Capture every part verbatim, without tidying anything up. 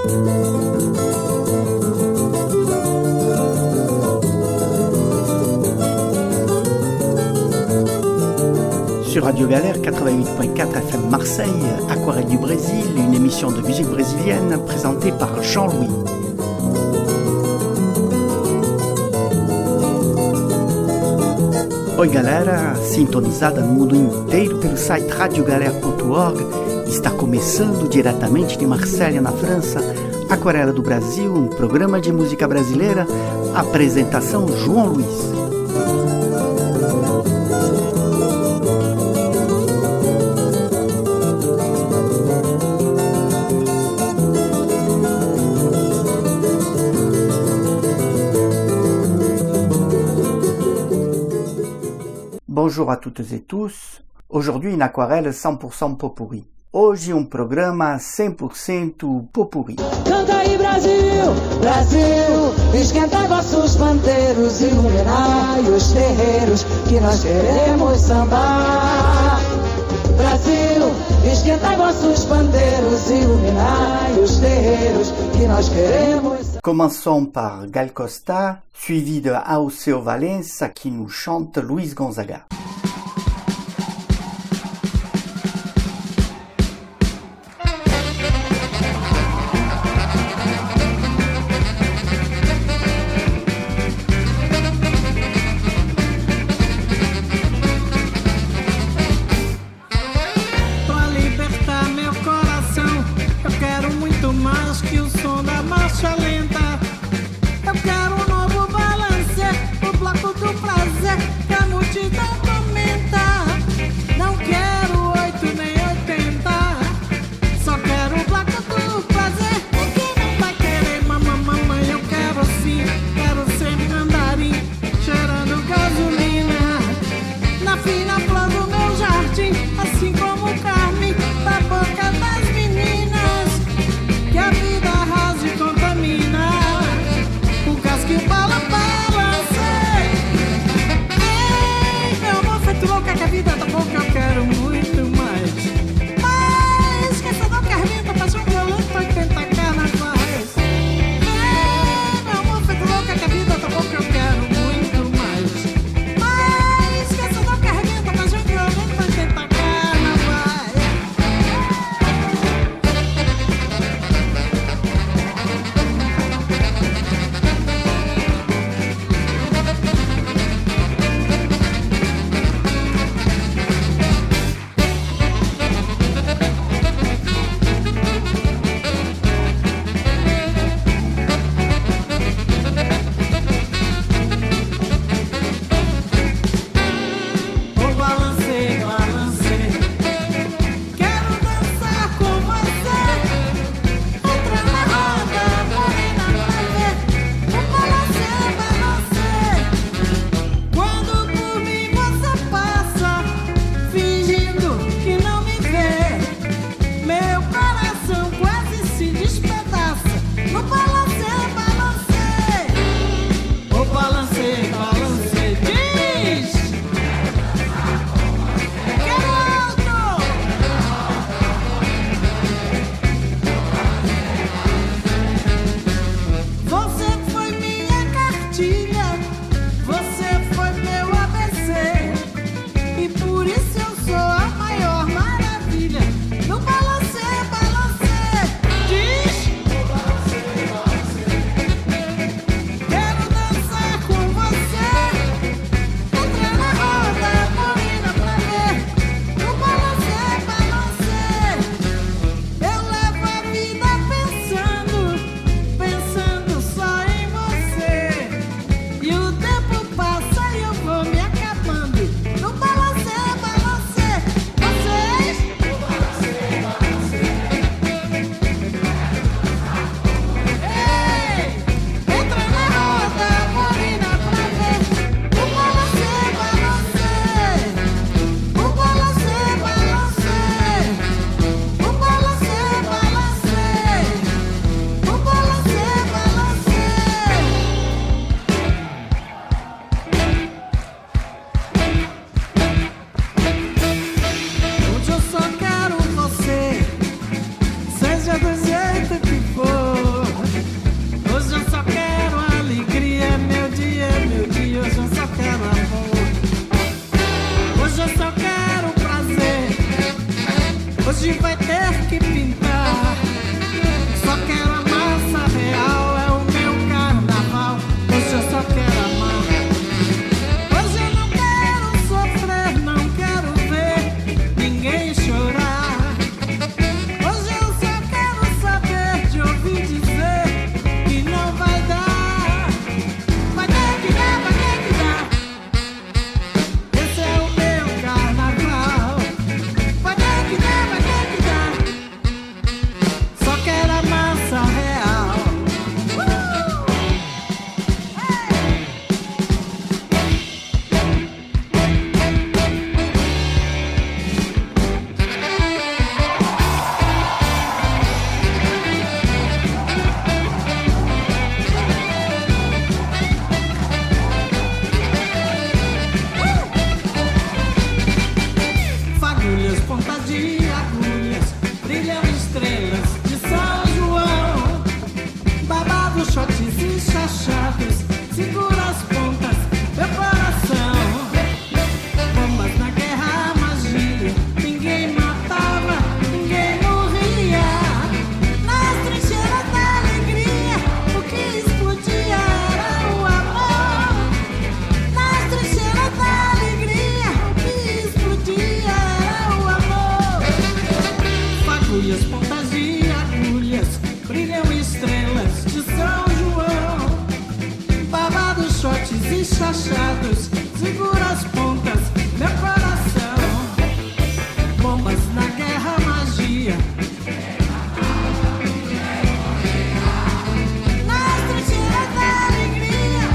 Sur Radio Galère quatre-vingt-huit point quatre F M Marseille, Aquarelle du Brésil, une émission de musique brésilienne présentée par Jean-Louis. Oi galera, sintonizada no mundo inteiro pelo site radio galera ponto org, está começando diretamente de Marselha, na França, Aquarela do Brasil, um programa de música brasileira, apresentação João Luiz. Bonjour à toutes et tous. Aujourd'hui une aquarelle cem por cento pot-pourri. Hoje um programa cem por cento pot-pourri. Canta aí Brasil, Brasil, esquentai vossos pandeiros, iluminai os terreiros que nós queremos sambar. Brasil, esquentai vossos pandeiros, iluminai os terreiros que nós queremos sambar. Commençons par Gal Costa, suivi de Alceu Valença qui nous chante Luis Gonzaga. Boca das meninas, que a vida rasa e contamina. machados, segura as pontas, meu coração. Bombas na guerra, magia. Nas trincheiras da alegria.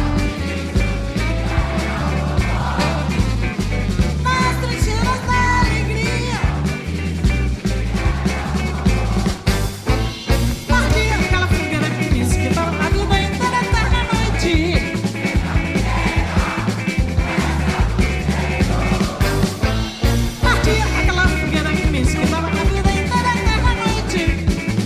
Nas trincheiras da alegria. Partia aquela fogueira que me esquentava a vida inteira, eterna noite. Partia aquela fogueira que me esquentava a vida inteira, eterna noite.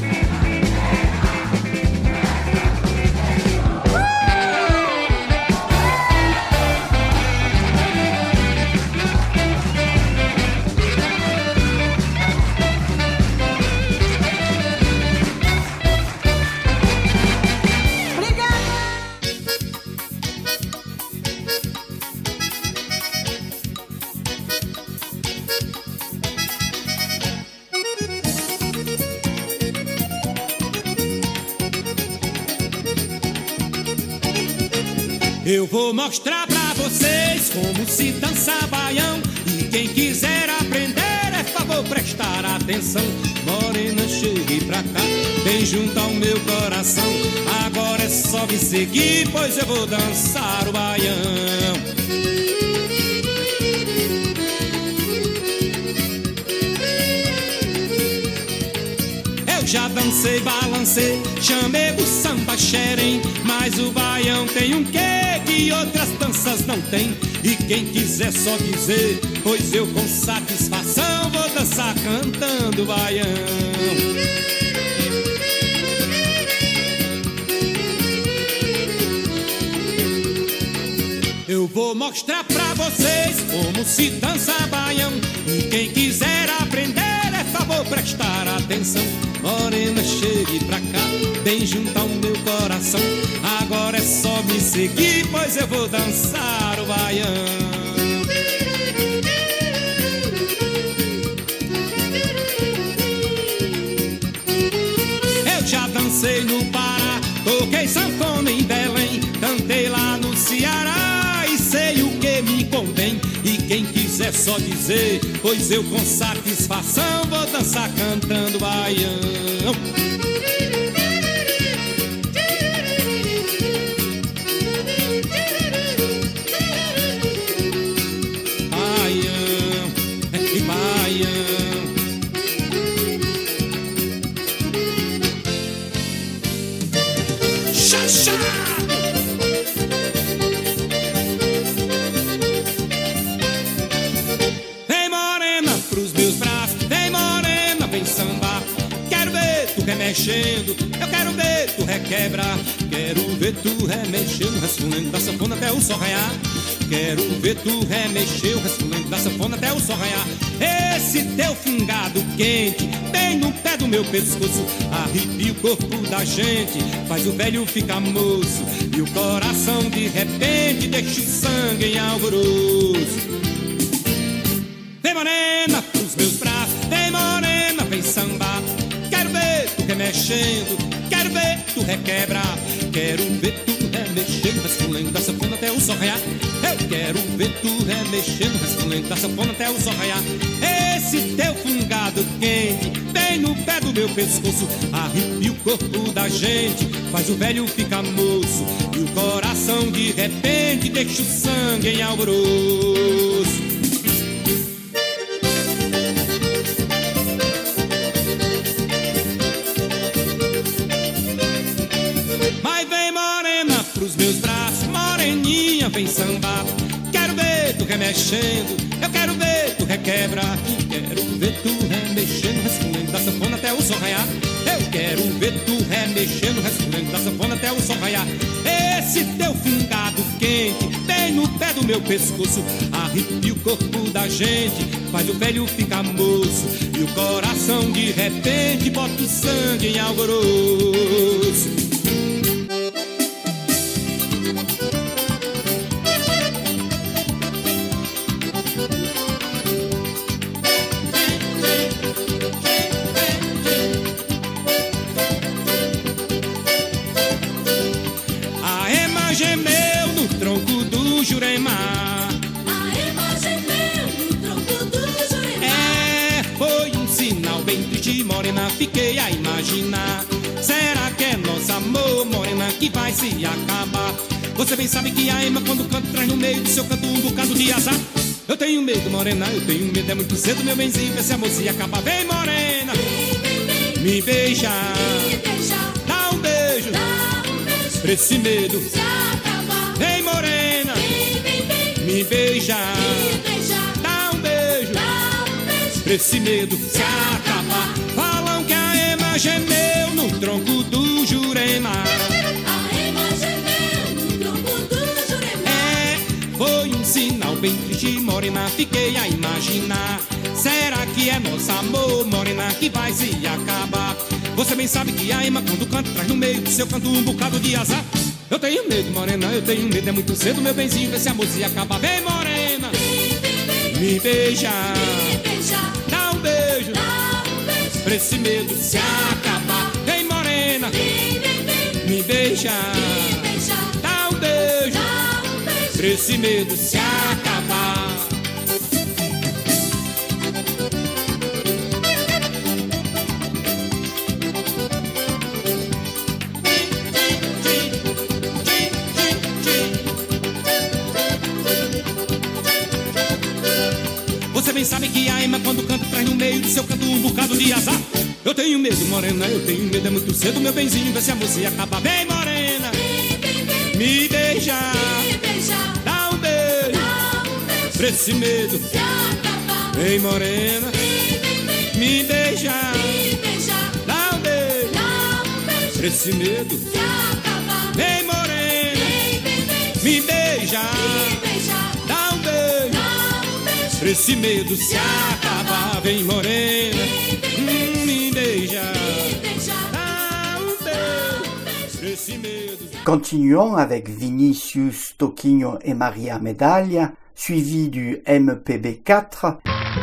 Eu vou mostrar pra vocês como se dança baião. E quem quiser aprender, é favor prestar atenção. Morena, chegue pra cá, bem junto ao meu coração. Agora é só me seguir, pois eu vou dançar o baião. Eu já dancei, balancei, chamei o samba xerém, mas o baião tem um quê que outras danças não tem. E quem quiser só dizer, pois eu com satisfação vou dançar cantando baião. Eu vou mostrar pra vocês como se dança baião. E quem quiser aprender, é favor prestar atenção. Morena, chegue pra cá, bem junto ao meu coração. Agora é só me seguir, pois eu vou dançar o baião. Eu já dancei no Pará, toquei sanfona em Belém, cantei lá no Ceará e sei o que me convém. E quem quiser só dizer, pois eu com satisfação vou dançar cantando baião. Baião, é baião. Chá, chá. Remexendo, eu quero ver tu requebrar. Quero ver tu remexendo, resfolendo da sanfona até o sol raiar. Quero ver tu remexer, resfolendo da sanfona até o sol raiar. Esse teu fungado quente, bem no pé do meu pescoço, arrepia o corpo da gente, faz o velho ficar moço. E o coração de repente deixa o sangue em alvoroço. Vem morena pros meus braços, vem morena, vem sambar. Quero ver tu remexendo, quero ver tu requebrar. Quero ver tu remexendo, resfolendo da sanfona até o sol raiar. Eu quero ver tu remexendo, resfolendo da sanfona até o sol raiar. Esse teu fungado quente, bem no pé do meu pescoço, arrepia o corpo da gente, faz o velho ficar moço. E o coração de repente deixa o sangue em alvoroço. Vem sambar, quero ver tu remexendo, eu quero ver tu requebrar. Quero ver tu remexendo, resfolendo da sanfona até o sol raiar. Eu quero ver tu remexendo, resfolendo da sanfona até o sol raiar. Esse teu fungado quente, bem no pé do meu pescoço, arrepia o corpo da gente, faz o velho ficar moço. E o coração de repente bota o sangue em alvoroço. Gemeu no tronco do jurema, morena, fiquei a imaginar. Será que é nosso amor, morena, que vai se acabar? Você bem sabe que a ema quando canta traz no meio do seu canto um bocado de azar. Eu tenho medo, morena, eu tenho medo, é muito cedo, meu benzinho, vê se a moça acaba. Vem, morena, vem, vem, vem. Me beija, me beija. Dá um beijo, dá um beijo. Pra esse medo se acabar. Vem, morena, vem, vem, vem. Me beija, me beija. Dá um beijo, dá um beijo. Pra esse medo se acabar. Falam que a ema gemeu no tronco do Jurema. A ema gemeu no tronco do Jurema. É, foi um sinal bem triste, morena, fiquei a imaginar. Será que é nosso amor, morena, que vai se acabar? Você bem sabe que a ema quando canta traz no meio do seu canto um bocado de azar. Eu tenho medo, morena, eu tenho medo, é muito cedo, meu benzinho, vê se a moça acaba. Vem, morena, vem, vem, vem. Me beija, me beija. Dá um beijo, dá um beijo. Pra esse medo se acabar. Vem, morena, vem, vem, vem. Me beija, me beija. Dá um beijo, dá um beijo. Pra esse medo se acabar. Você bem sabe que a ema quando canta traz no meio do seu canto um bocado de azar. Eu tenho medo, morena, eu tenho medo, é muito cedo, meu benzinho, vê se a moça acaba. Vem, morena, vem, vem, vem. Me beija, me beija. Dá um beijo, dá um beijo. Pra esse medo se acabar. Vem, morena, vem, vem, vem. Me beija, me beija. Dá um beijo, dá um beijo. Pra esse medo se acabar. Vem, morena, vem, vem, vem. Me beija, me beija. Dá um beijo, pra esse medo se acabar. Vem, morena, hum, me beija, dá um beijo, pra esse medo. Continuons avec Vinicius Toquinho et Maria Medaglia, suivi du M P B quatre.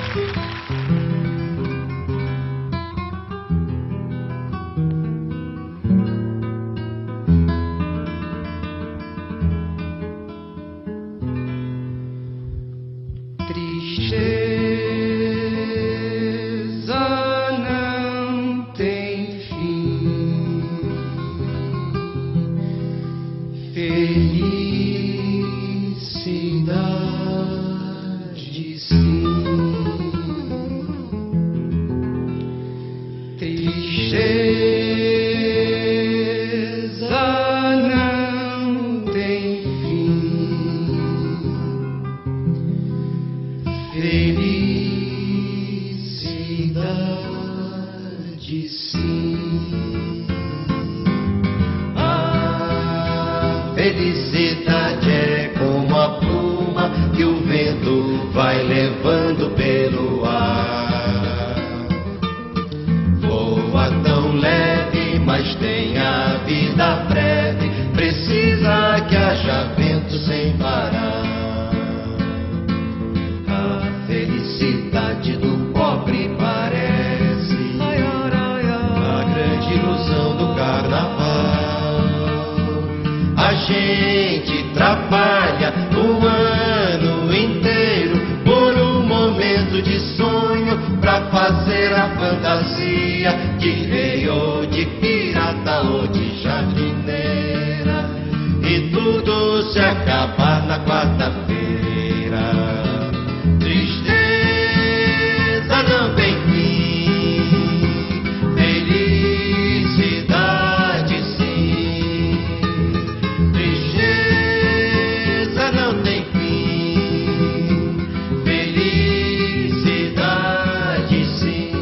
Felicidade é como a pluma que o vento vai levando pelo ar. Voa tão leve, mas tem a vida breve. Precisa que haja vento sem parar. A felicidade do pobre parece a grande ilusão do carnaval. A gente trabalha o ano inteiro por um momento de sonho, pra fazer a fantasia de rei ou de pirata ou de jardineira, e tudo se acaba na quarta-feira. Tristeza não tem fim, felicidade sim. Tristeza não tem fim, felicidade sim.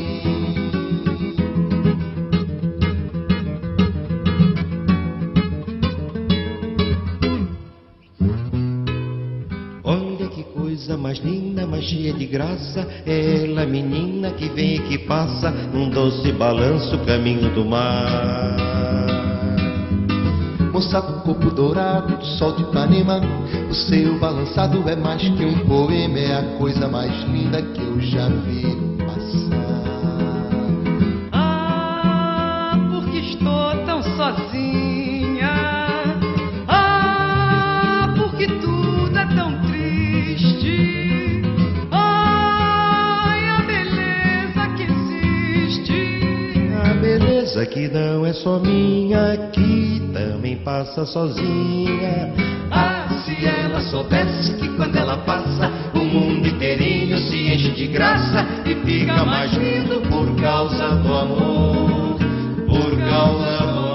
Olha que coisa mais linda, mais cheia de graça, ela menina que vem e que passa num doce balanço caminho do mar. Moça com corpo dourado do sol de Ipanema, o seu balançado é mais que um poema, é a coisa mais linda que eu já vi passar. Ah, porque estou tão sozinha. Ah, porque tudo é tão triste. Ai, a beleza que existe que não é só minha, que também passa sozinha. Ah, se ela soubesse que quando ela passa, o mundo inteirinho se enche de graça e fica mais lindo por causa do amor, por causa do amor.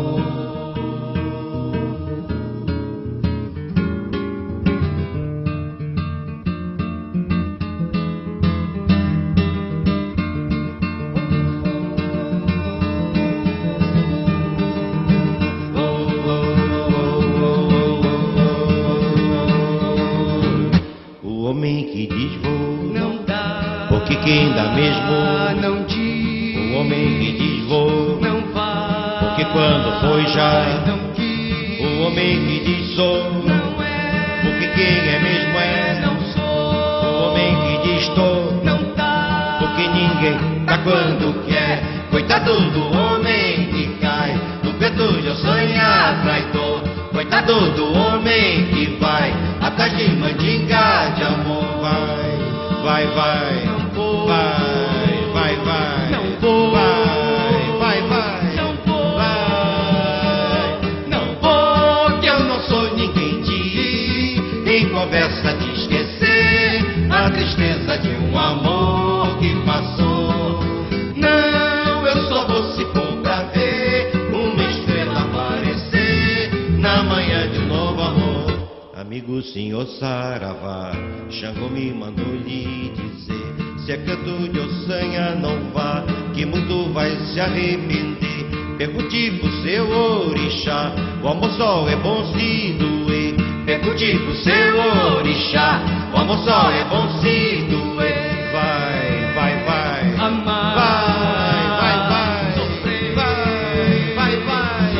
Quem dá mesmo não diz, o homem que diz vou, não vai, porque quando foi já, não diz, o homem que diz sou, não é, porque quem é mesmo é, não sou, o homem que diz tô, não tá, porque ninguém tá quando quer. Coitado do homem que cai no peito de sonhar traidor, coitado do homem que vai atrás de mandinga de amor. Vai, vai, vai, vai, vai, vai, não vou, vai, vai, vai, não vou, vai, não vou, que eu não sou ninguém de ir em conversa de esquecer a tristeza de um amor que passou. Não, eu só vou se for pra ver uma estrela aparecer na manhã de um novo amor. Amigo senhor Saravá, Xangô me mandou lhe dizer, se é canto de Ossanha não vá, que muito vai se arrepender. Pergunte pro seu orixá, o amor só é bom se doer. Pergunte pro seu orixá, o amor só é bom se doer. Vai, vai, vai, amar, vai, vai, vai, sofrer, vai, vai, vai,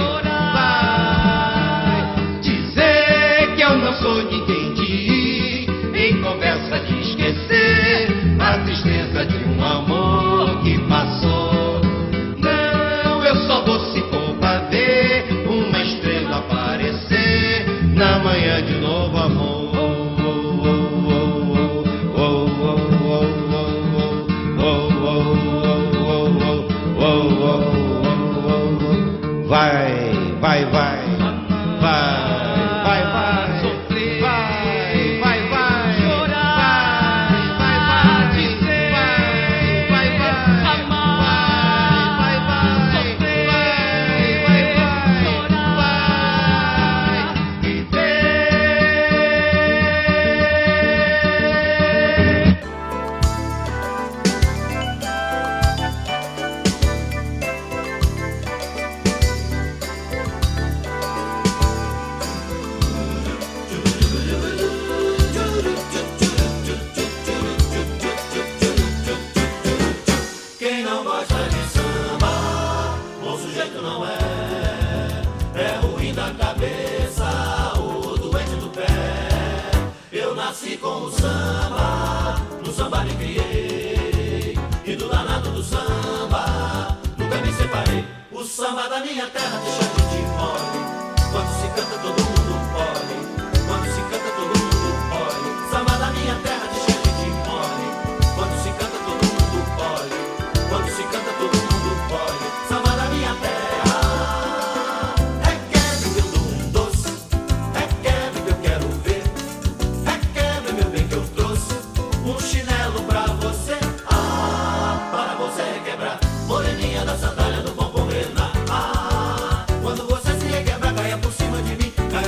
chorar, vai, dizer que eu não sou ninguém de ir em conversa de esquecer a tristeza de um amor que passou. Não, eu só vou se for pra ver uma estrela aparecer na manhã de novo amor. Vai, vai, vai, vai, vai, vai, sofrer, vai, vai, vai, chorar, vai, vai, dizer, vai, vai, vai, amar, vai, vai, sofrer, vai, vai, vai, chorar, vai, viver. Quem não gosta de samba, bom sujeito não é. É ruim da cabeça, o doente do pé. Eu nasci com o samba, no samba me criei. E do danado do samba, nunca me separei. O samba da minha terra deixa a gente mole. Quando se canta todo mundo pole. Quando se canta todo mundo pole. Samba da minha terra deixa a gente mole. Quando se canta todo mundo pole. Quando se canta todo mundo pole. Samba da minha terra. É quebra que eu dou um doce. É quebra que eu quero ver. É quebra, meu bem, que eu trouxe um chinelo pra você. Ah, para você quebrar. Moreninha da sandália do pompom renar. Ah, quando você se requebra, caia por cima de mim.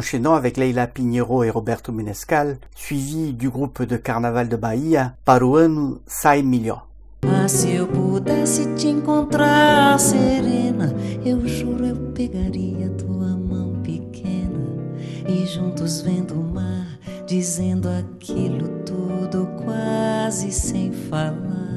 enchaînant avec Leila Pinheiro et Roberto Menescal, suivi du groupe de carnaval de Bahia, Para o Ano Sai Melhor. Ah, se eu pudesse te encontrar, serena, eu juro eu pegaria tua mão pequena e juntos vendo o mar, dizendo aquilo tudo quase sem falar.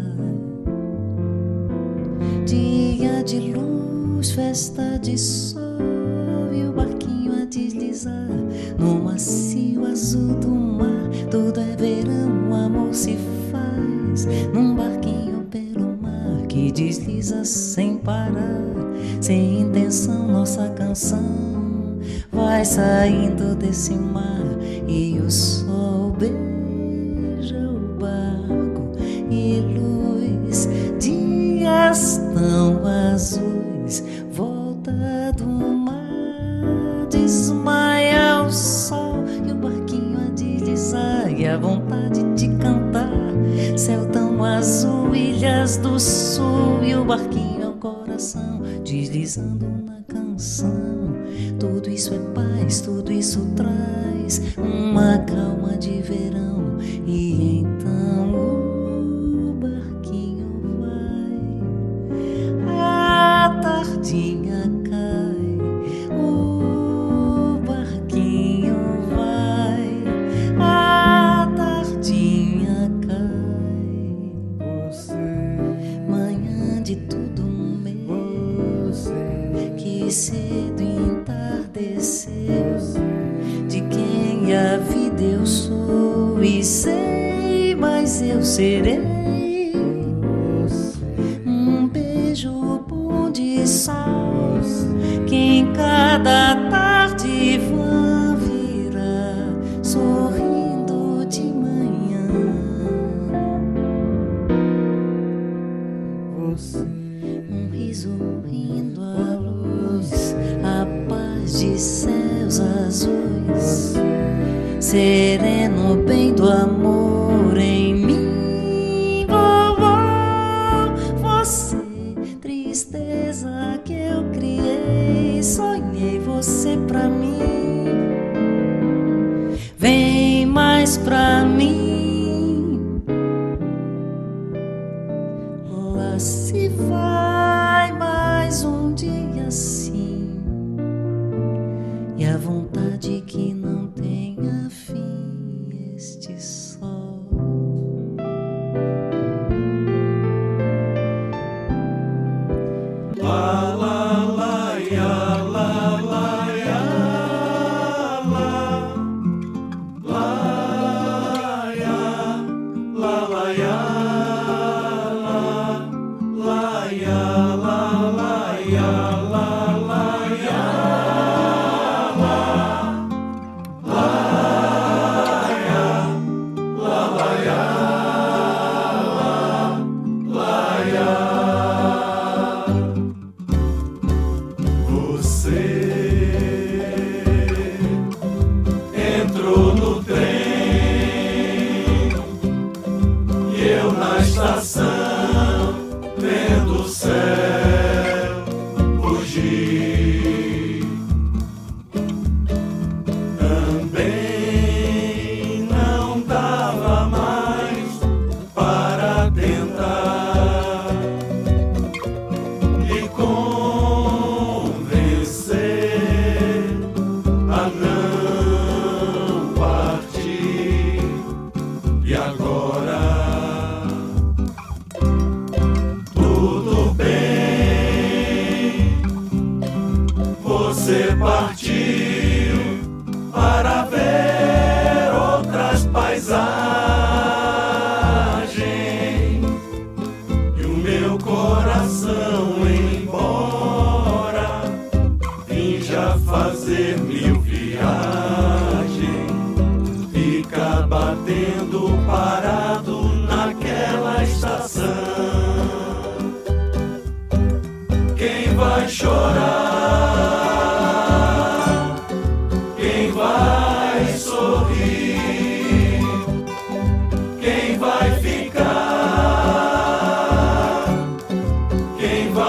Dia de luz, festa de sol e o barquinho a deslizar no macio azul do mar. Tudo é verão, o amor se faz num barquinho pelo mar que desliza sem parar, sem intenção. Nossa canção vai saindo desse mar e o sol beija o barco e luz, dias tão azuis, volta do mar, desmaia o sol e o barquinho a deslizar e a vontade de cantar. Céu tão azul, ilhas do sul e o barquinho é o coração deslizando na canção. Tudo isso é paz, tudo isso traz uma calma de verão e então o barquinho vai, a tardinha cai, o barquinho vai, a tardinha cai. Você, manhã de tudo meu, você, que cedo entardeceu, de quem a vida eu sou e sei, mas eu serei um beijo bom de sol que em cada tarde vã virar sorrindo de manhã. Você, um riso rindo à luz, a paz de céus azuis, sereno bem do amor em mim. Oh, oh, você, tristeza que eu criei, sonhei você pra mim. Vem mais pra mim. Lá se vai mais um dia assim, e a vontade que não tenha fim este sol. La la la ya, la la ya, la la ya, la la ya, la la ya, la la ya, la la ya, la la ya, la la ya.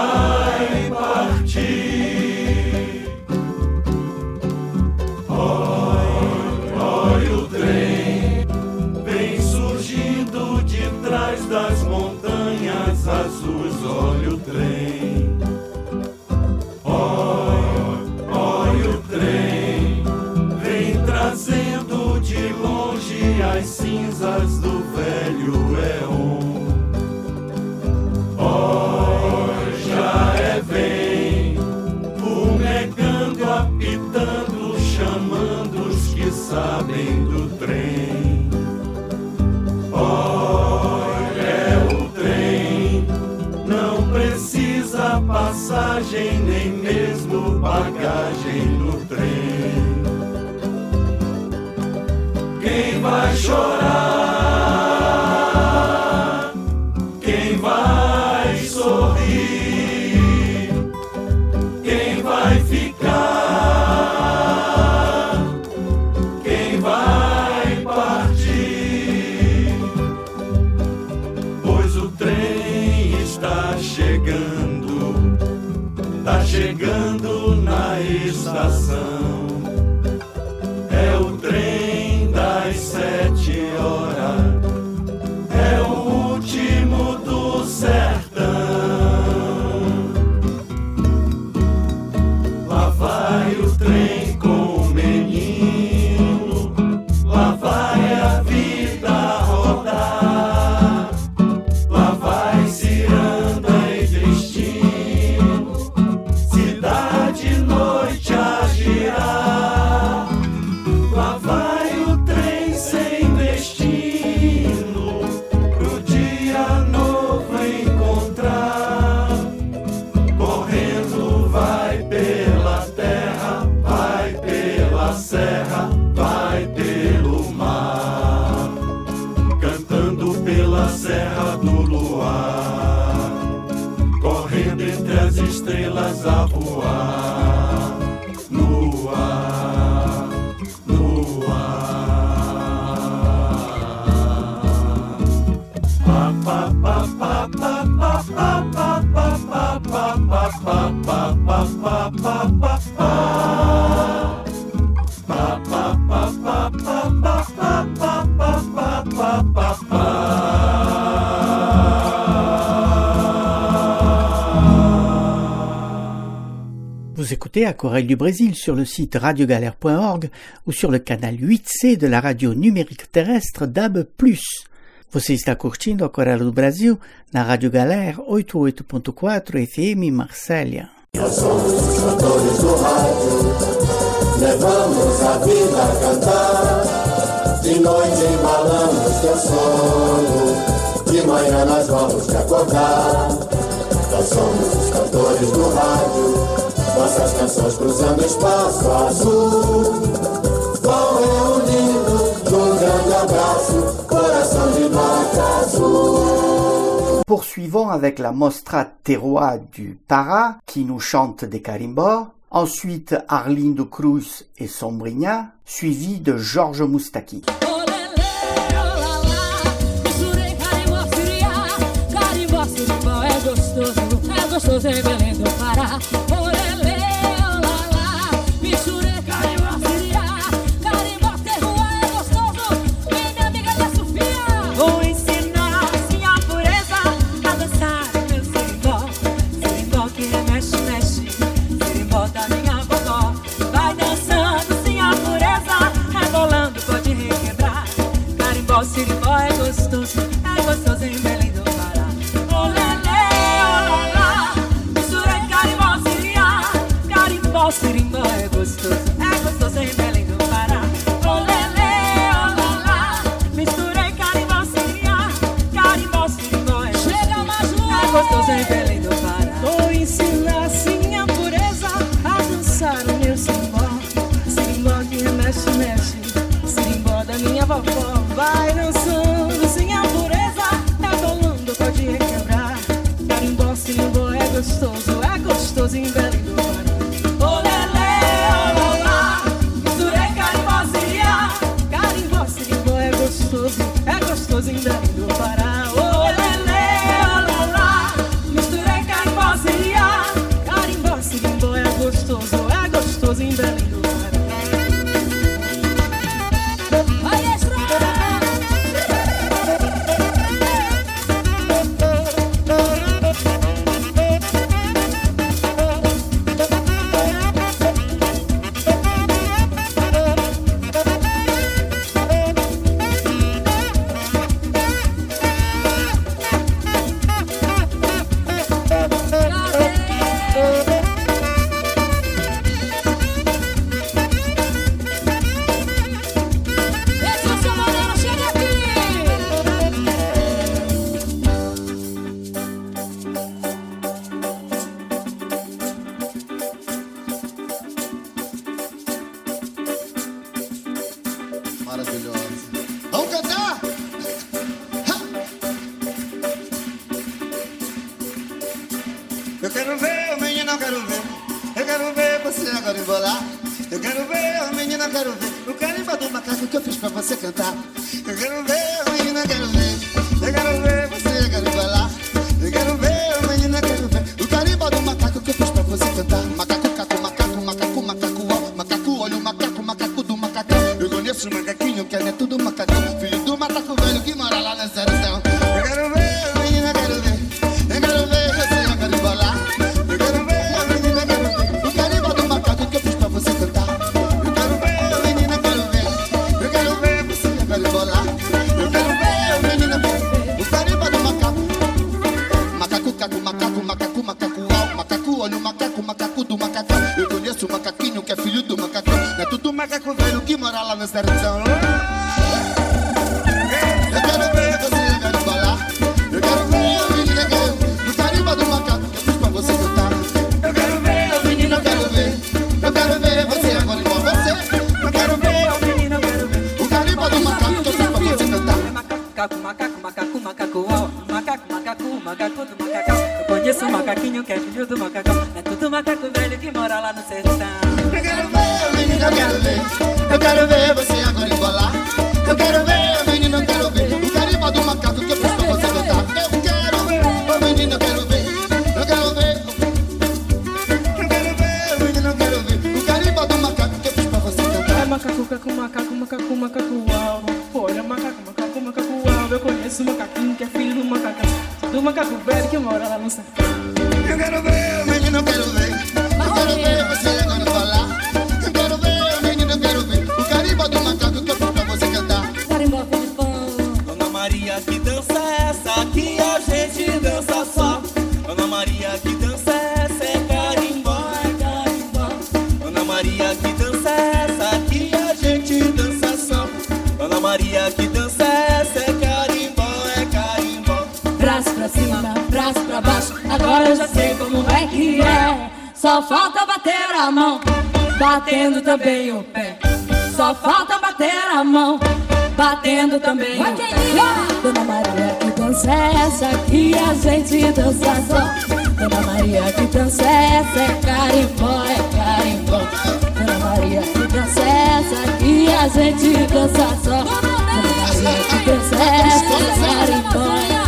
Oh das cinzas do velho éon. Oh, já é vem, fumegando, apitando, chamando os que sabem do trem. Oh, é o trem, não precisa passagem, nem mesmo bagagem no trem. Quem vai chorar? Quem vai sorrir? Quem vai ficar? Quem vai partir? Pois o trem está chegando, tá chegando na estação. É o trem das sete horas, é o último do sertão. Lá vai o trem com o menino, lá vai a vida rodar, lá vai ciranda e destino, cidade e noite a girar. Lá vai o trem sem destino, pro dia novo encontrar. Correndo vai pela terra, vai pela serra, vai pelo mar. Cantando pela serra do luar, correndo entre as estrelas a voar. No ar, no ar. Pa pa pa pa pa pa pa pa pa pa pa pa pa pa pa pa pa pa. Pa pa pa pa pa pa pa pa pa pa pa pa. Vous écoutez Aquarelle du Brésil sur le site radio galère point org ou sur le canal huit C de la radio numérique terrestre D A B plus. Você está curtindo Aquarela do Brasil na Rádio Galera oitenta e oito ponto quatro F M Marsella. Nós somos os cantores do rádio, levamos a vida a cantar. De noite embalamos teu sono, de manhã nós vamos te acordar. Nós somos os cantores do rádio, nossas canções cruzando espaço azul. Vão reunindo num grande abraço, coração de nota azul. Poursuivons avec la Mostra Terroir du Pará qui nous chante des carimbos. Ensuite Arlindo Cruz et Sombrinha, suivi de Georges Moustaki. Gostoso em Belém do Pará. Olelê, olala, misturei carimbó, siriá, carimbó, terroir é gostoso. Vem minha amiga da Sofia. Vou ensinar assim a pureza a dançar meu sirimbó. Sirimbó que remexe, mexe, sirimbó da minha vovó. Vai dançando assim a pureza, rebolando pode requebrar. Carimbó, sirimbó é gostoso, é gostoso em Belém do Pará. Olelê, olala, sirimbó é gostoso, é gostoso em Belém do Pará. Olelê, olala, misturei carimbó, siriá, carimbó, sirimbó é gostoso, chega mais longe, é gostoso em Belém do Pará. Vou ensinar assim a pureza a dançar o meu sirimbó. Sirimbó que remexe, mexe, sirimbó da minha vovó. Vai dançando assim a pureza, rebolando pode requebrar. Carimbó, sirimbó é gostoso, é gostoso em Belém do Pará. É gostoso em Belém do Pará. Olelê, olala, misturei carimbó, siriá, carimbó, sirimbó é gostoso, é gostoso em Belém do Pará. Vai quero ver, o menino, eu quero ver. Eu quero ver você agora embolar. Eu quero ver, o menino, eu quero ver. O carimba do macaco que eu fiz pra você cantar. Eu quero ver, o menino, eu quero ver. Eu quero ver você agora embolar. Eu quero ver, o menino, eu quero ver. O carimba do macaco que eu fiz pra você cantar. Macaco, caco, macaco, macaco, macaco, ó. Macaco, olha o macaco, macaco do macacão. Eu conheço o macaquinho que é neto do macacão. Filho do macaco velho que mora lá na sertão. Eu quero ver, o menino, eu quero ver. Eu quero ver você agora embolar. Eu quero ver, o menino, eu quero ver. O carimba do macaco que eu fiz pra você cantar. Eu quero ver, o menino, eu quero ver. Eu quero ver você agora embolar. Eu quero ver, o menino, eu quero ver. O carimba do macaco. Macaco, caco, macaco, macaco, macaco, ó. Macaco, olha o macaco, macaco do macacão. Eu conheço o macaquinho que é filho do macacão. Neto do macaco velho que mora lá no sertão. Eu quero ver você agora embolar. Eu quero ver, o menino, eu quero ver. O carimba do macaco que eu fiz pra você cantar. Eu quero ver, o menino, eu quero ver. Eu quero ver você agora igual você. Eu quero ver, o menino, eu quero ver. O carimba do macaco que eu fiz pra você cantar. Macaco, macaco, macaco, macaco, ó. Macaco, macaco, macaco do macacão. Eu conheço um macaquinho que é filho do macacão. É tudo macaco velho que mora lá no sertão. Eu quero ver, o menino, eu quero ver. Eu quero ver você agora embolar. Eu quero ver, o menino, eu quero ver. O carimba do macaco que eu fiz pra você cantar. Eu quero ver, o menino, eu quero ver. Eu quero ver. Eu quero ver, o menino, eu quero ver. O carimba do macaco que eu fiz pra você cantar. É macaco, caco, macaco, macaco, macaco, uau. Olha, macaco, macaco, macaco, uau. Eu conheço um macaquinho que é filho do macacão. Do macaco velho que mora lá no sertão. Eu quero ver, o menino, eu quero ver. Eu quero ver você agora embolar. Eu quero ver, o menino, eu quero ver. O carimba do macaco que eu fiz pra você cantar. Carimbó, Filipão. Dona Maria, que dança é essa? Que a gente dança só. Dona Maria, que dança é essa? É carimbó, é carimbó. Dona Maria, que dança é essa? Que a gente dança só. Dona Maria, que dança é essa? É carimbó, é carimbó. Braço pra cima, braço pra baixo. Agora eu já sei como é que é. Só falta bater a mão, batendo também o pé. Só falta bater a mão, batendo também o pé. Dona Maria, que dança é essa? Que a gente dança só. Dona Maria, que dança é essa? É carimbó, é carimbó. Dona Maria, que dança é essa? Que a gente dança só. Dona Maria, que dança é essa? É carimbó.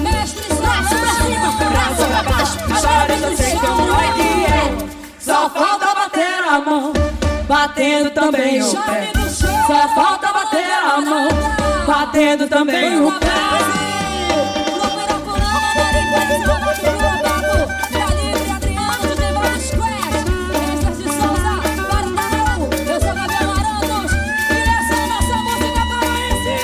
Braço pra baixo, agora eu sei como é que é. Só falta bater a mão, batendo também o pé. Só falta bater a mão, batendo também o pé. Eu sou Gabriel Arandos e essa é a nossa música paraense.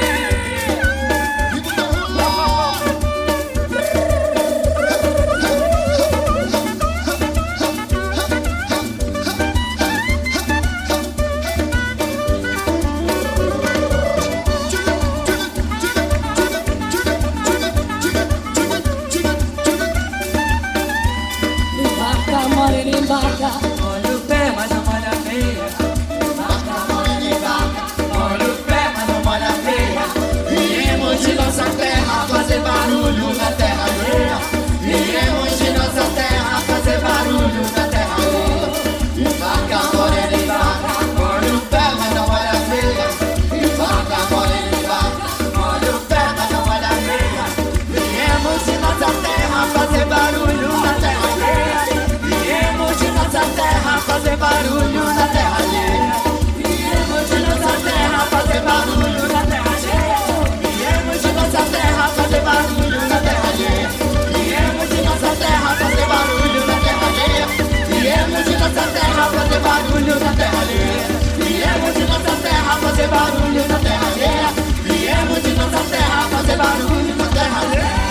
Olha o pé, mas não molha a meia. Embarca, morena, embarca. Olha o pé, mas não molha a meia. Viemos de nossa terra fazer barulho na terra alheia. Viemos de nossa terra fazer barulho na terra alheia. Embarca, morena, embarca. Olha o pé, mas não molha a meia. Embarca, morena, embarca. Olha o pé, mas não molha a meia. Viemos de nossa terra fazer barulho na terra alheia. Viemos de nossa terra fazer barulho na terra alheia. Viemos de nossa terra fazer barulho na terra alheia. Viemos de nossa terra fazer barulho na terra alheia. Viemos de nossa terra fazer barulho na terra alheia. Viemos de nossa terra fazer barulho na terra alheia. Viemos de nossa terra fazer barulho na terra alheia. Viemos de nossa terra fazer barulho na terra alheia.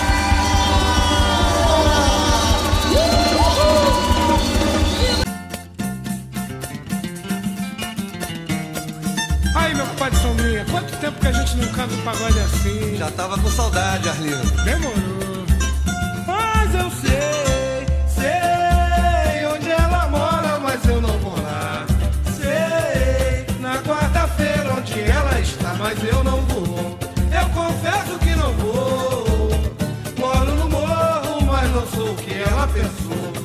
Aí, meu compadre Sombrinha, quanto tempo que a gente não canta um pagode assim? Já tava com saudade, Arlindo. Demorou. Mas eu sei, sei onde ela mora, mas eu não vou lá. Sei, na quarta-feira onde ela está, mas eu não vou. Eu confesso que não vou. Moro no morro, mas não sou o que ela pensou.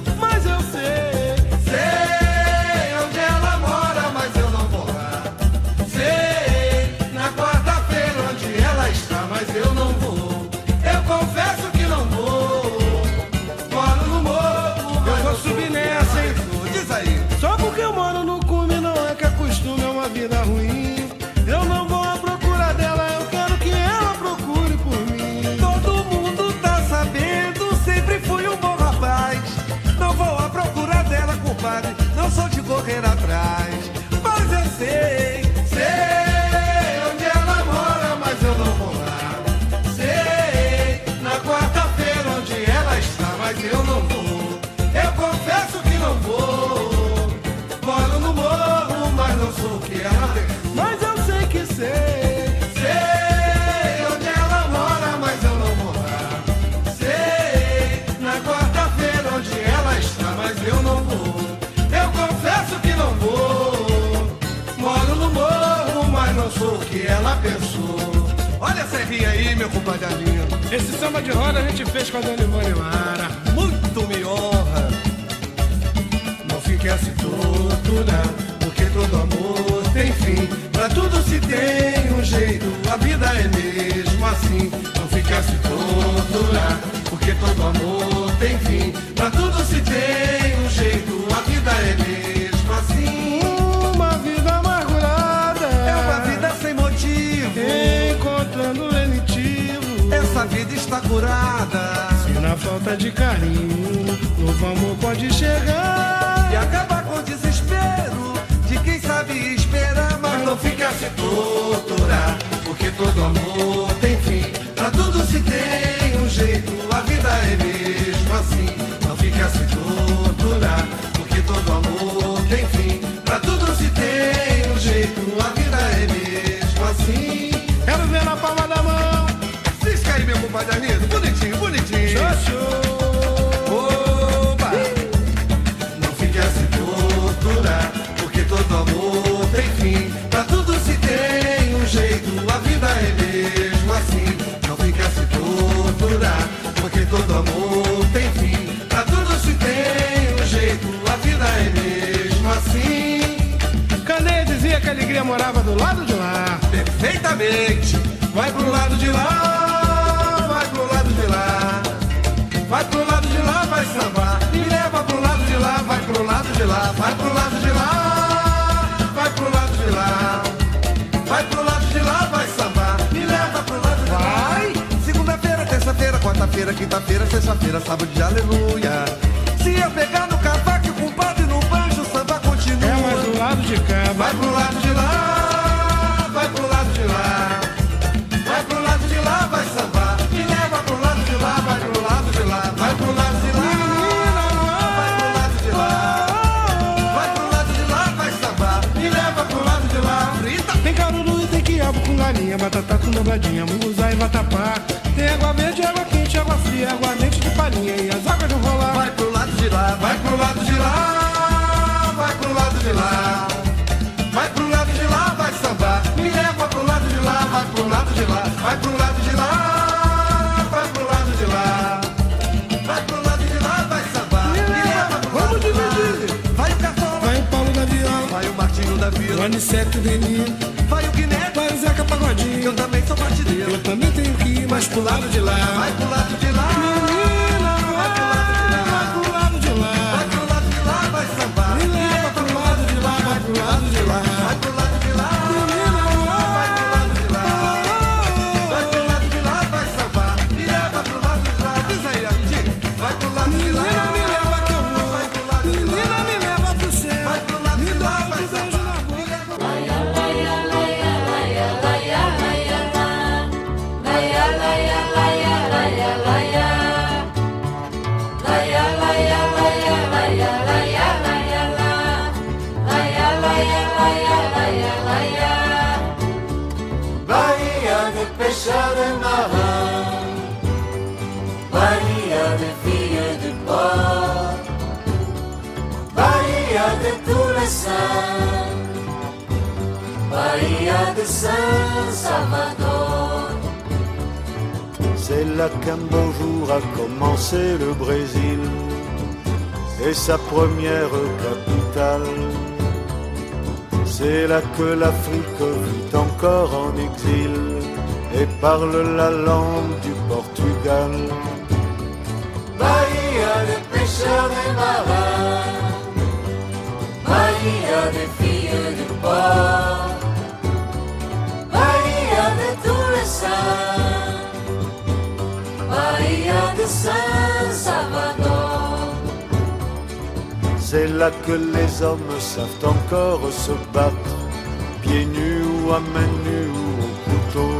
vir aí, meu compadre Arlindo. Esse samba de roda a gente fez com a Dona Ivone Lara. Muito me honra. Não fique assim tortura, porque todo amor tem fim. Pra tudo se tem um jeito, a vida é mesmo assim. Não fique assim tortura, porque todo amor tem fim. Pra tudo se tem um jeito, a vida é mesmo assim. Uma vida amargurada é uma vida sem motivo, encontrando lenitivo. Essa vida está curada se na falta de carinho novo amor pode chegar e acabar com o desespero de quem sabe esperar. Mas não fica a se torturar, porque todo amor tem fim. Pra tudo se tem um jeito, a vida é mesmo assim. Não fica a se torturar, porque todo amor tem fim. Pra tudo se tem um jeito, a vida é mesmo assim. Quero ver na palma da mão. Cisca aí, meu compadre Arlindo, bonitinho, bonitinho. Xoxô. Oba! Não fique a se torturar, porque todo amor tem fim. Pra tudo se tem um jeito, a vida é mesmo assim. Não fique a se torturar, porque todo amor tem fim. Pra tudo se tem um jeito, a vida é mesmo assim. Caneia dizia que a alegria morava do lado de lá. Perfeitamente. Vai pro lado de lá, vai pro lado de lá. Vai pro lado de lá, vai sambar. Me leva pro lado de lá, vai pro lado de lá. Vai pro lado de lá, vai pro lado de lá. Vai pro lado de lá, vai sambar. Me leva pro lado de lá. Vai! Segunda-feira, terça-feira, quarta-feira, quinta-feira, sexta-feira, sábado de aleluia. Se eu pegar no cavaco, compadre, no banjo, o samba continua. É, mas do lado de cá. Vai pro lado de lá, vai pro lado de lá. Vai pro lado de lá, vai sambar. Me leva pro lado de lá, vai pro lado de lá. Vai pro lado de lá, vai pro lado de lá. Vai pro lado de lá, vai sambar. Me leva pro lado de lá. Frita. Tem caruru e tem quiabo com galinha, batata com dobradinha, munguzá e vatapá. Tem água verde, água quente, água fria, água dente de palhinha e as águas do rolar. Vai pro lado de lá, vai pro lado de lá. Vai pro lado de lá. Vai pro lado de lá, vai sambar. Me leva pro lado de lá, vai pro lado de lá. Vai pro lado de lá, vai pro lado de lá. Vai pro lado de lá, vai sambar. Me leva pro lado de lá. Vai o Cartola, vai o Paulo da Viola, vai o Martinho da Vila, o Aniceto Denis, vai o Guiné, vai o Zeca Pagodinho. Eu também sou partideiro, eu também tenho que ir, mas pro lado de lá. Vai pro lado de lá, menina, vai pro lado de lá. Vai pro lado de lá, vai pro lado de lá, vai sambar. Me leva pro lado de lá, vai pro lado de lá. Vai pro lado de lá, menina, vai pro lado de lá. Vai pro lado de lá, vai sambar. Me leva pro lado de lá. Diz aí, Arlindo, vai pro lado de lá. Menina, me leva que eu vou. Vai pro lado de lá. Menina, me leva pro céu. Vai pro lado de lá, vai sambar. Bahia de peixada marrom, Bahia de filha de pó, Bahia de Tulação, Bahia de San Salvador. C'est là qu'un beau jour a commencé le Brésil et sa première capitale. C'est là que l'Afrique vit encore en exil et parle la langue du Portugal. Bahia de peixada e marrom, Bahia de filha de pó, Bahia de Tulação, Bahia de San Salvador. C'est là que les hommes savent encore se battre, pieds nus ou à main nue ou au couteau,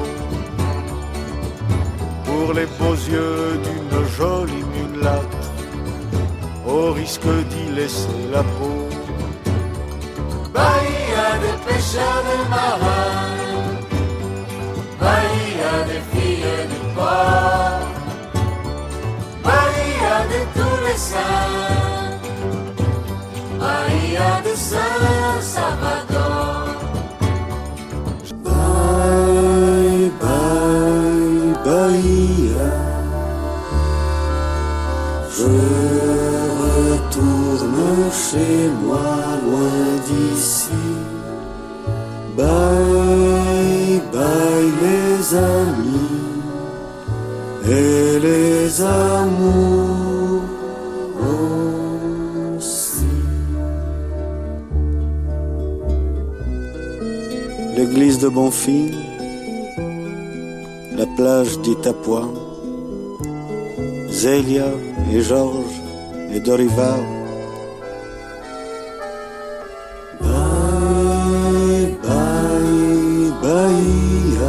pour les beaux yeux d'une jolie mulâtre, au risque d'y laisser la peau. Bahia de peixada e marrom, Bahia de filha de pó, Bahia de Tulação, Bahia de San Salvador. Bye, bye. Je retourne chez moi loin d'ici. Bye bye les amis et les amours aussi. L'église de Bonfim, la plage d'Itapois, Zélia et Georges et Dorival. Bye bye Bahia.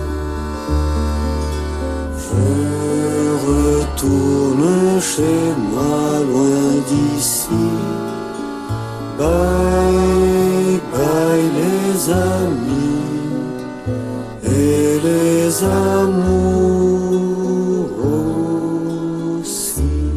Je retourne chez moi loin d'ici. Bye bye les amis et les amours aussi.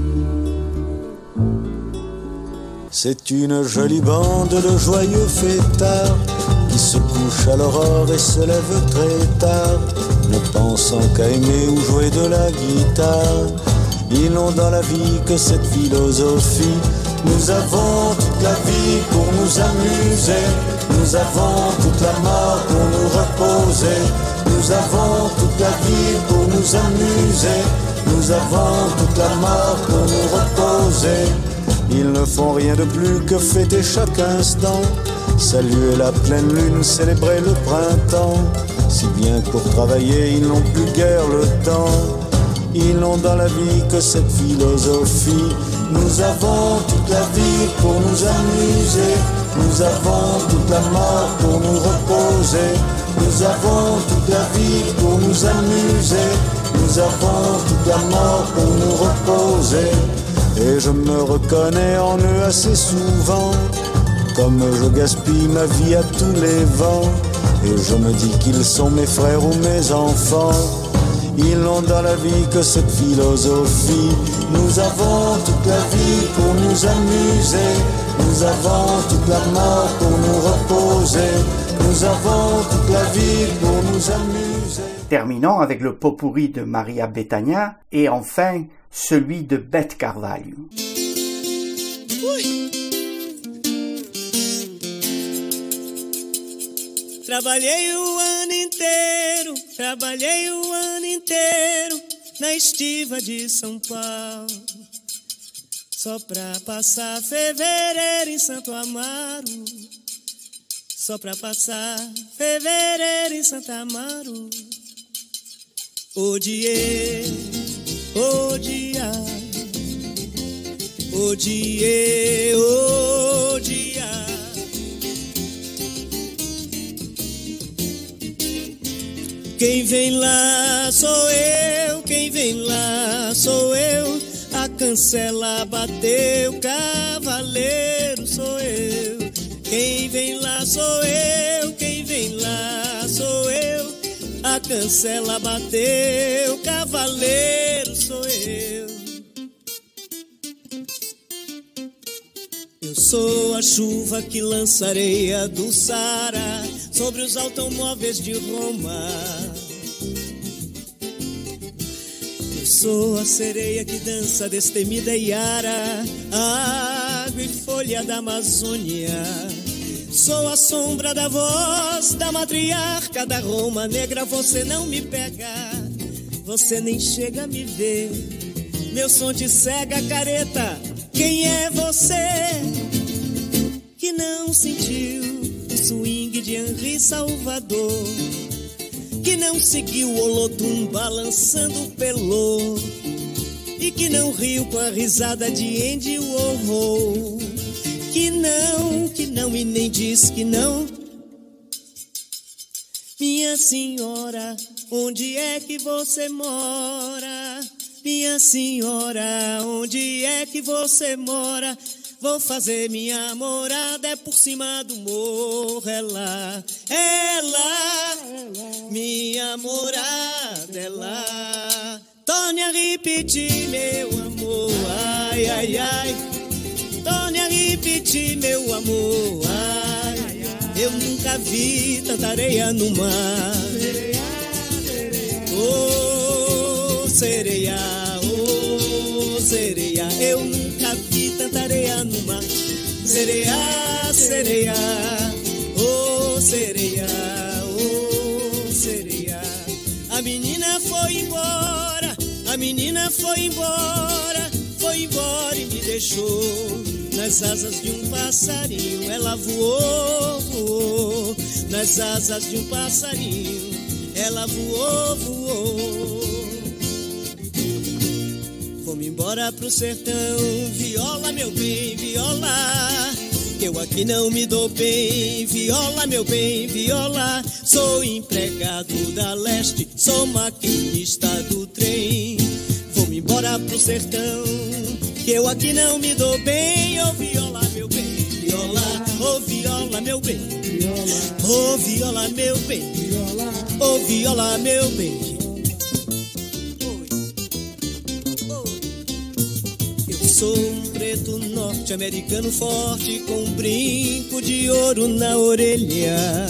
C'est une jolie bande de joyeux fêtards qui se couchent à l'aurore et se lèvent très tard, ne pensant qu'à aimer ou jouer de la guitare. Ils n'ont dans la vie que cette philosophie. Nous avons toute la vie pour nous amuser. Nous avons toute la mort pour nous reposer. Nous avons toute la vie pour nous amuser. Nous avons toute la mort pour nous reposer. Ils ne font rien de plus que fêter chaque instant, saluer la pleine lune, célébrer le printemps. Si bien que pour travailler ils n'ont plus guère le temps. Ils n'ont dans la vie que cette philosophie. Nous avons toute la vie pour nous amuser. Nous avons toute la mort pour nous reposer. Nous avons toute la vie pour nous amuser. Nous avons toute la mort pour nous reposer. Et je me reconnais en eux assez souvent, comme je gaspille ma vie à tous les vents. Et je me dis qu'ils sont mes frères ou mes enfants. Ils n'ont dans la vie que cette philosophie. Nous avons toute la vie pour nous amuser. Nous avons toute la mort pour nous reposer. Nous avons toute la vie pour nous amuser. Terminons avec le pot-pourri de Maria Bethânia et enfin celui de Beth Carvalho. Ui. Trabalhei o ano inteiro, trabalhei o ano inteiro na estiva de São Paulo, só pra passar fevereiro em Santo Amaro, só pra passar fevereiro em Santo Amaro. Odiei, odiar, odiei, odiar. Quem vem lá sou eu, quem vem lá sou eu. A cancela bateu, cavaleiro sou eu. Quem vem lá sou eu, quem vem lá sou eu. A cancela bateu, cavaleiro sou eu. Eu sou a chuva que lança areia do Saara sobre os automóveis de Roma. Eu sou a sereia que dança destemida e ara, a água e folha da Amazônia. Sou a sombra da voz da matriarca da Roma negra. Você não me pega, você nem chega a me ver. Meu som te cega, careta. Quem é você que não sentiu o swing de Henri Salvador, que não seguiu o Olodum balançando o pelô e que não riu com a risada de Andy Warhol? Que não, que não e nem diz que não. Minha senhora, onde é que você mora? Minha senhora, onde é que você mora? Vou fazer minha morada, é por cima do morro, é lá, é lá, minha morada é lá. Torne a repetir, meu amor, ai, ai, ai. Torne a repetir, meu amor, ai. Eu nunca vi tanta areia no mar. Oh, sereia, oh, sereia. Eu sereia, sereia, oh sereia, oh sereia. A menina foi embora, a menina foi embora, foi embora e me deixou nas asas de um passarinho. Ela voou, voou, nas asas de um passarinho. Ela voou, voou. Vou-me embora pro sertão, viola meu bem, viola, que eu aqui não me dou bem. Viola meu bem, viola, sou empregado da leste, sou maquinista do trem. Vou-me embora pro sertão, que eu aqui não me dou bem. Ô oh, viola meu bem, viola, ô oh, viola meu bem, viola, ô oh, viola meu bem, viola, ô oh, viola meu bem. Sou um preto norte-americano forte, com um brinco de ouro na orelha.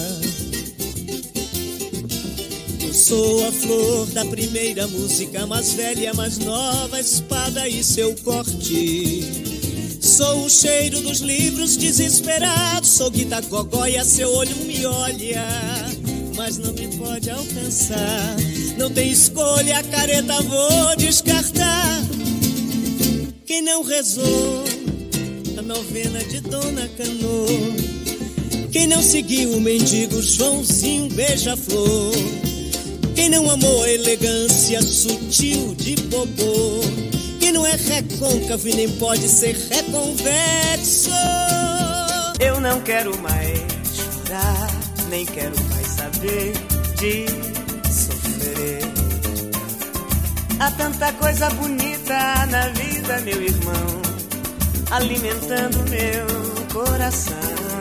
Eu sou a flor da primeira música, mais velha, mais nova, espada e seu corte. Sou o cheiro dos livros desesperados, sou Guita Gogóia, seu olho me olha, mas não me pode alcançar. Não tem escolha, a careta vou descartar. Quem não rezou a novena de Dona Canô, quem não seguiu o mendigo Joãozinho Beija-Flor, quem não amou a elegância sutil de Bobô, quem não é recôncavo e nem pode ser reconvexo. Eu não quero mais chorar, nem quero mais saber de sofrer. Há tanta coisa bonita na vida, meu irmão, alimentando meu coração.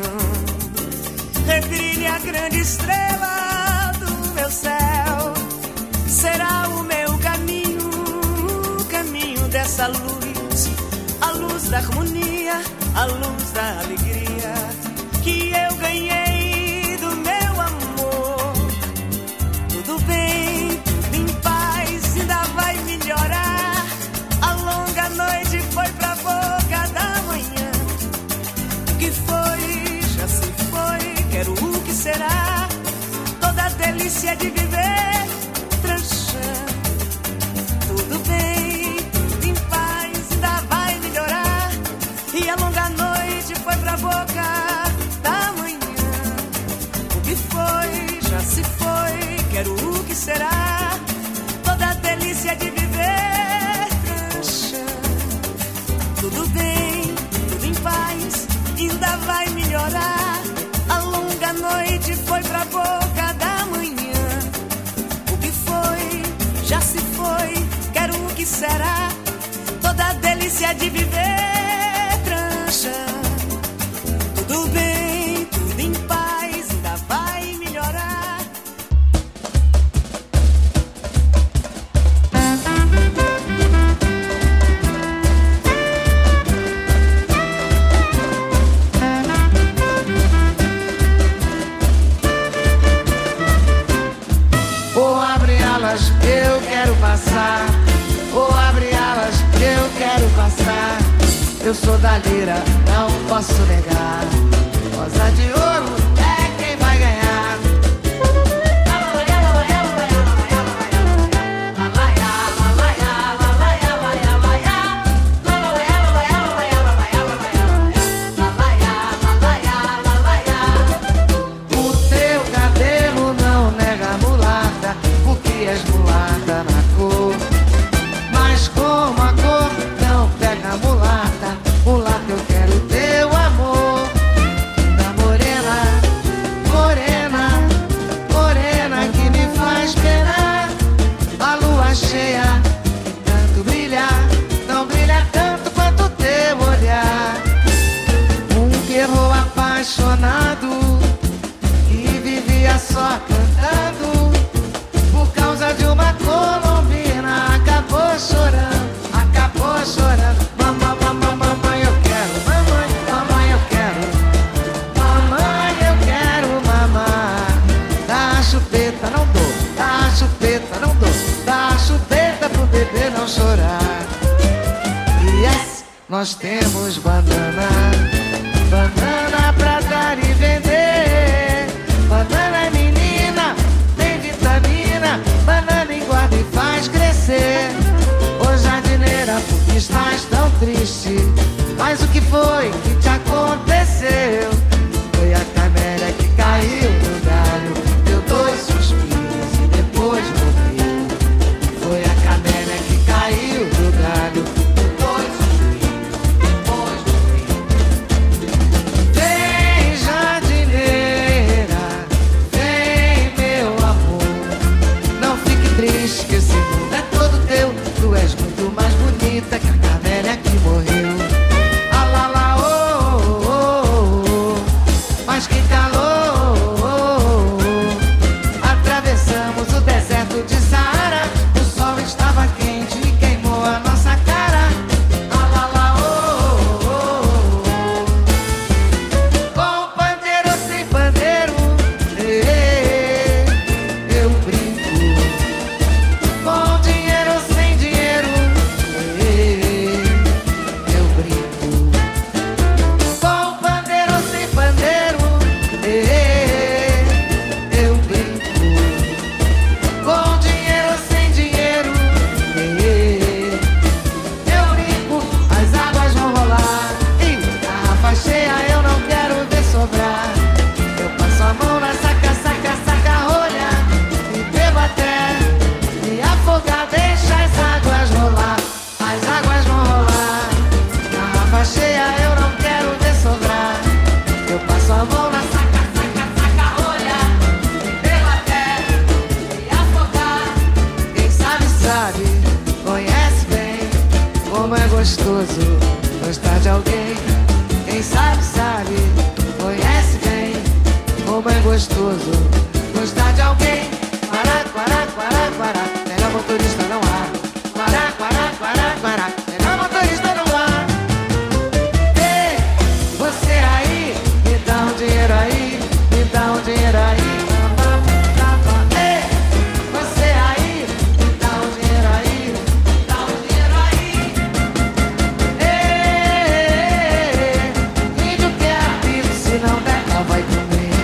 Rebrilha a grande estrela do meu céu, será o meu caminho, o caminho dessa luz, a luz da harmonia, a luz da alegria que eu ganhei do meu amor. Tudo bem, tudo em paz, ainda vai melhorar. A longa noite foi pra boca da manhã. O que foi, já se foi, quero o que será. Toda a delícia de viver tranchando. Tudo bem, tudo em paz, ainda vai melhorar. E a longa noite foi pra boca da manhã. O que foi, já se foi, quero o que será. Toda a delícia de viver tranchando. Tudo bem, tudo em paz, ainda vai melhorar. A longa noite foi pra boca da manhã. O que foi, já se foi, quero o que será. Toda a delícia de viver tranchando. Tudo bem, tudo em paz, ainda vai melhorar. Ou abre alas, eu quero passar. Ou abre alas, eu quero passar. Eu sou da lira, não posso negar. Rosa de ouro é quem vai ganhar. O teu cabelo não nega mulata, porque és mulata na cor. Mas como a cor não pega mulata, mulata eu quero teu amor. Da morena, morena, morena que me faz penar. A lua cheia, tanto brilha, não brilha tanto quanto teu olhar. Um guerreiro apaixonado que vivia só cantando, por causa de uma colombina, acabou chorando, acabou chorando. Mamãe, mamãe, mamãe, eu quero, mamãe, mamãe, eu quero, mamãe, eu quero mamar. Dá a chupeta, não dou, dá a chupeta, não dou, dá a chupeta pro bebê não chorar. Yes, nós temos banana, banana pra dar e vender. Banana é menina, tem vitamina, banana engorda e faz crescer. Ô jardineira, por que estás tão triste? Mas o que foi que te aconteceu? Foi a camélia que caiu no galho, deu dois suspiros e depois morreu. Foi a camélia que caiu do galho, deu dois suspiros e depois morreu. Vem jardineira, vem meu amor, não fique triste que esse mundo é todo teu. Tu és muito mais bonita que a camélia que morreu. Ah lá lá, oh, oh, oh, oh. Mas que calor, oh, oh, oh. Atravessamos o deserto de Saara, o sol estava quente e queimou a nossa cara. Ah lá lá, oh, oh, oh, oh. Com pandeiro ou sem pandeiro, eh, eu brinco. Com dinheiro ou sem dinheiro, eh, eu brinco. Com pandeiro ou sem pandeiro, eh, eu brinco. Com dinheiro ou sem dinheiro, eh, eu brinco. As águas vão rolar, ih, garrafa cheia eu não quero ver sobrar. Eu passo a mão na saca, saca, saca rolha e bebo até me afogar, deixa as águas rolar. As águas vão rolar, garrafa cheia eu não quero ver sobrar. Eu passo a mão na saca, saca, saca rolha e bebo até me afogar. Quem sabe, sabe, conhece bem como é gostoso gostar de alguém. Quem sabe, sabe, conhece bem como é gostoso gostar de alguém. Quará, quará, quará, quará, melhor motorista não há. Quará, quará, quará, quará, melhor motorista não há. Ei, você aí, me dá um dinheiro aí, me dá um dinheiro aí. Ei, você aí, me dá um dinheiro aí, me dá um dinheiro aí. Ei, índio quer apito, se não der não vai comer.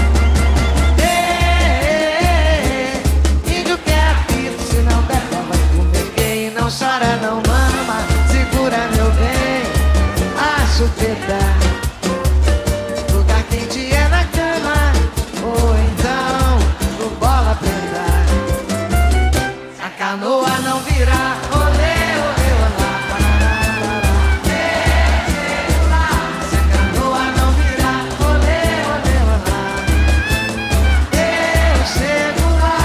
Ei, índio quer apito, se não der não vai comer. Quem não chora não mama, segura meu bem a chupeta. Lugar quente é na cama, ou então no bola preta. Se a canoa não virar, olê, olê, olá, parará. Se a canoa não virar, olê, olê, olá, eu chego lá.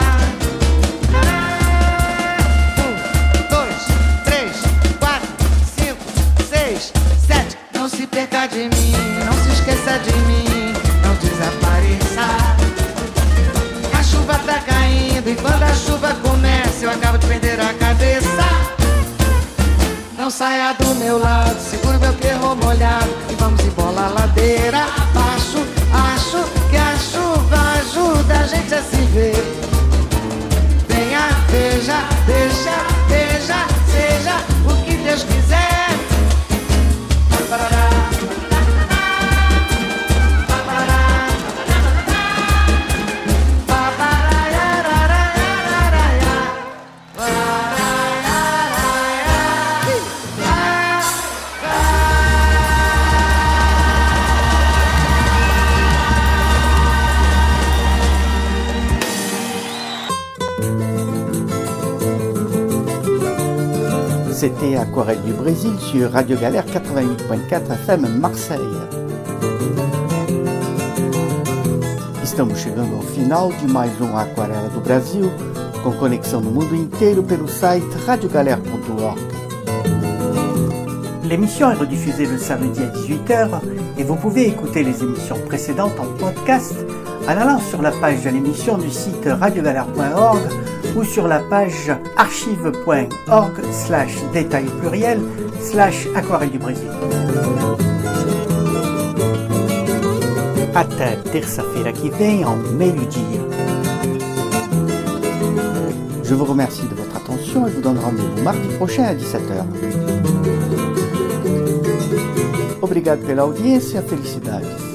Um, dois, três, quatro, cinco, seis, sete. Não se perca de mim, não se esqueça de mim, não desapareça. A chuva tá caindo e quando a chuva começa eu acabo de perder a cabeça. Não saia do meu lado, segura meu perro molhado e vamos embora ladeira abaixo. Acho que a chuva ajuda a gente a se ver. Venha, veja, deixa, veja, seja o que Deus quiser. Parará. C'était Aquarelle du Brésil sur Radio Galère quatre-vingt-huit point quatre F M Marseille. Estamos chegando ao final de mais um Aquarela do Brasil, com conexão no mundo inteiro pelo site radio galère point org. L'émission est rediffusée le samedi à dix-huit heures et vous pouvez écouter les émissions précédentes en podcast en allant sur la page de l'émission du site radio galère point org ou sur la page archive point org slash détail pluriel slash aquarelle du Brésil. Até terça-feira que vem, ao meio-dia. Je vous remercie de votre attention et je vous donne rendez-vous mardi prochain à dix-sept heures. Obrigado. obrigado pela audiência, felicidades.